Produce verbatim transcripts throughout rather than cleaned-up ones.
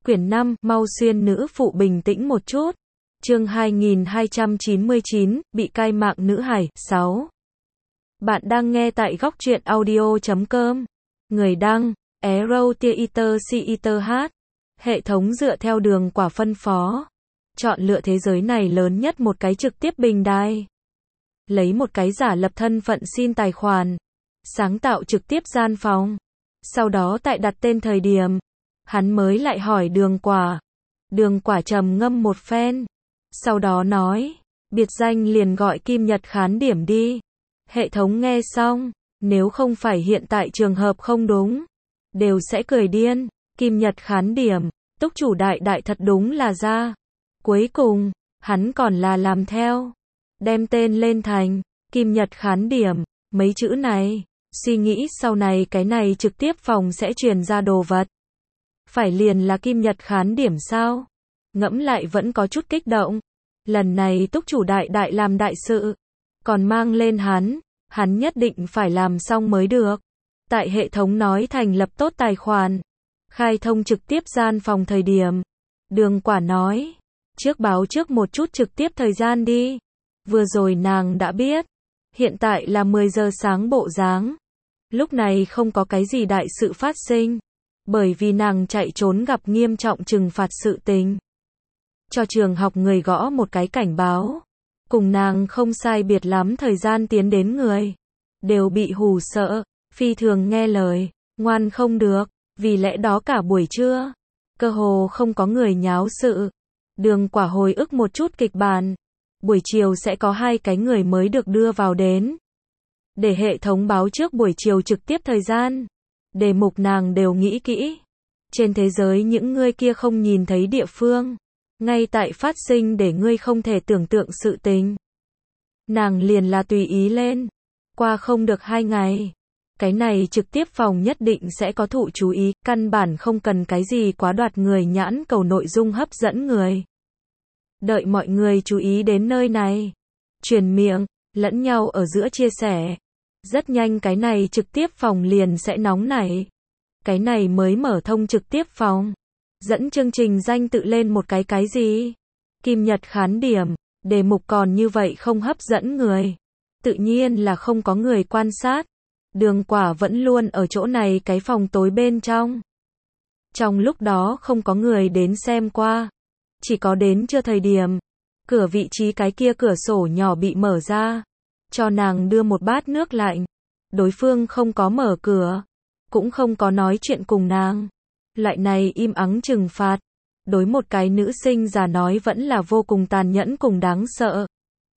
Quyển năm, mau xuyên nữ phụ bình tĩnh một chút. Chương hai nghìn hai trăm chín mươi chín, bị cai mạng nữ hải, sáu. Bạn đang nghe tại góc truyện audio chấm com. Người đăng, Arrow Theater Theater H. Hệ thống dựa theo đường quả phân phó. Chọn lựa thế giới này lớn nhất một cái trực tiếp bình đài. Lấy một cái giả lập thân phận xin tài khoản. Sáng tạo trực tiếp gian phòng. Sau đó tại đặt tên thời điểm. Hắn mới lại hỏi đường quả. Đường quả trầm ngâm một phen. Sau đó nói, biệt danh liền gọi Kim Nhật Khán Điểm đi. Hệ thống nghe xong, nếu không phải hiện tại trường hợp không đúng, đều sẽ cười điên. Kim Nhật Khán Điểm, túc chủ đại đại thật đúng là ra. Cuối cùng, hắn còn là làm theo. Đem tên lên thành, Kim Nhật Khán Điểm, mấy chữ này, suy nghĩ sau này cái này trực tiếp phòng sẽ truyền ra đồ vật. Phải liền là Kim Nhật Khán Điểm sao? Ngẫm lại vẫn có chút kích động. Lần này túc chủ đại đại làm đại sự. Còn mang lên hắn. Hắn nhất định phải làm xong mới được. Tại hệ thống nói thành lập tốt tài khoản. Khai thông trực tiếp gian phòng thời điểm. Đường quả nói. Trước báo trước một chút trực tiếp thời gian đi. Vừa rồi nàng đã biết. Hiện tại là mười giờ sáng bộ dáng. Lúc này không có cái gì đại sự phát sinh. Bởi vì nàng chạy trốn gặp nghiêm trọng trừng phạt sự tình. Cho trường học người gõ một cái cảnh báo. Cùng nàng không sai biệt lắm thời gian tiến đến người. Đều bị hù sợ, phi thường nghe lời, ngoan không được. Vì lẽ đó cả buổi trưa, cơ hồ không có người nháo sự. Đường quả hồi ức một chút kịch bản. Buổi chiều sẽ có hai cái người mới được đưa vào đến. Để hệ thống báo trước buổi chiều trực tiếp thời gian. Đề mục nàng đều nghĩ kỹ. Trên thế giới những ngươi kia không nhìn thấy địa phương. Ngay tại phát sinh để ngươi không thể tưởng tượng sự tình. Nàng liền là tùy ý lên. Qua không được hai ngày. Cái này trực tiếp phòng nhất định sẽ có thụ chú ý. Căn bản không cần cái gì quá đoạt người nhãn cầu nội dung hấp dẫn người. Đợi mọi người chú ý đến nơi này. Truyền miệng, lẫn nhau ở giữa chia sẻ. Rất nhanh cái này trực tiếp phòng liền sẽ nóng nảy. Cái này mới mở thông trực tiếp phòng. Dẫn chương trình danh tự lên một cái cái gì? Kim Nhật Khán Điểm. Đề mục còn như vậy không hấp dẫn người. Tự nhiên là không có người quan sát. Đường quả vẫn luôn ở chỗ này cái phòng tối bên trong. Trong lúc đó không có người đến xem qua. Chỉ có đến chưa thời điểm. Cửa vị trí cái kia cửa sổ nhỏ bị mở ra. Cho nàng đưa một bát nước lạnh. Đối phương không có mở cửa. Cũng không có nói chuyện cùng nàng. Loại này im ắng trừng phạt. Đối một cái nữ sinh già nói vẫn là vô cùng tàn nhẫn cùng đáng sợ.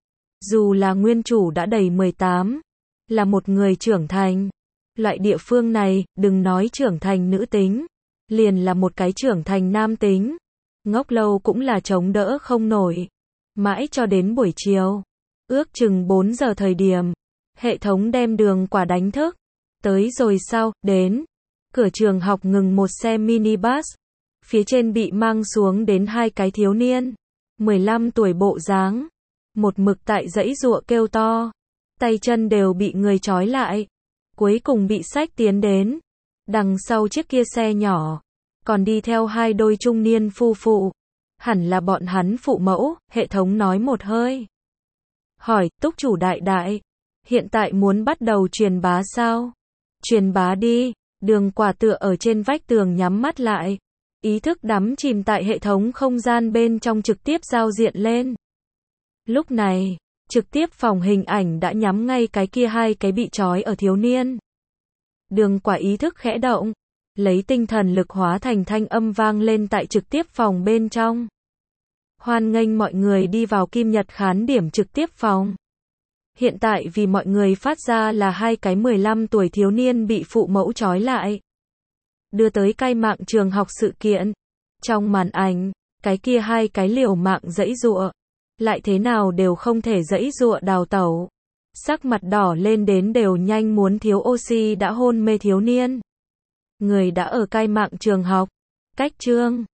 Dù là nguyên chủ đã đầy mười tám. Là một người trưởng thành. Loại địa phương này, đừng nói trưởng thành nữ tính. Liền là một cái trưởng thành nam tính. Ngốc lâu cũng là chống đỡ không nổi. Mãi cho đến buổi chiều. Ước chừng bốn giờ thời điểm. Hệ thống đem đường quả đánh thức. Tới rồi sau, đến. Cửa trường học ngừng một xe minibus. Phía trên bị mang xuống đến hai cái thiếu niên. mười lăm tuổi bộ dáng. Một mực tại dãy giụa kêu to. Tay chân đều bị người trói lại. Cuối cùng bị xách tiến đến. Đằng sau chiếc kia xe nhỏ. Còn đi theo hai đôi trung niên phu phụ. Hẳn là bọn hắn phụ mẫu, hệ thống nói một hơi. Hỏi, túc chủ đại đại. Hiện tại muốn bắt đầu truyền bá sao? Truyền bá đi. Đường quả tựa ở trên vách tường nhắm mắt lại. Ý thức đắm chìm tại hệ thống không gian bên trong trực tiếp giao diện lên. Lúc này, trực tiếp phòng hình ảnh đã nhắm ngay cái kia hai cái bị trói ở thiếu niên. Đường quả ý thức khẽ động. Lấy tinh thần lực hóa thành thanh âm vang lên tại trực tiếp phòng bên trong. Hoan nghênh mọi người đi vào Kim Nhật Khán Điểm trực tiếp phòng. Hiện tại vì mọi người phát ra là hai cái mười lăm tuổi thiếu niên bị phụ mẫu trói lại. Đưa tới cai mạng trường học sự kiện. Trong màn ảnh, cái kia hai cái liều mạng giãy giụa. Lại thế nào đều không thể giãy giụa đào tẩu. Sắc mặt đỏ lên đến đều nhanh muốn thiếu oxy đã hôn mê thiếu niên. Người đã ở cai mạng trường học. Cách chương.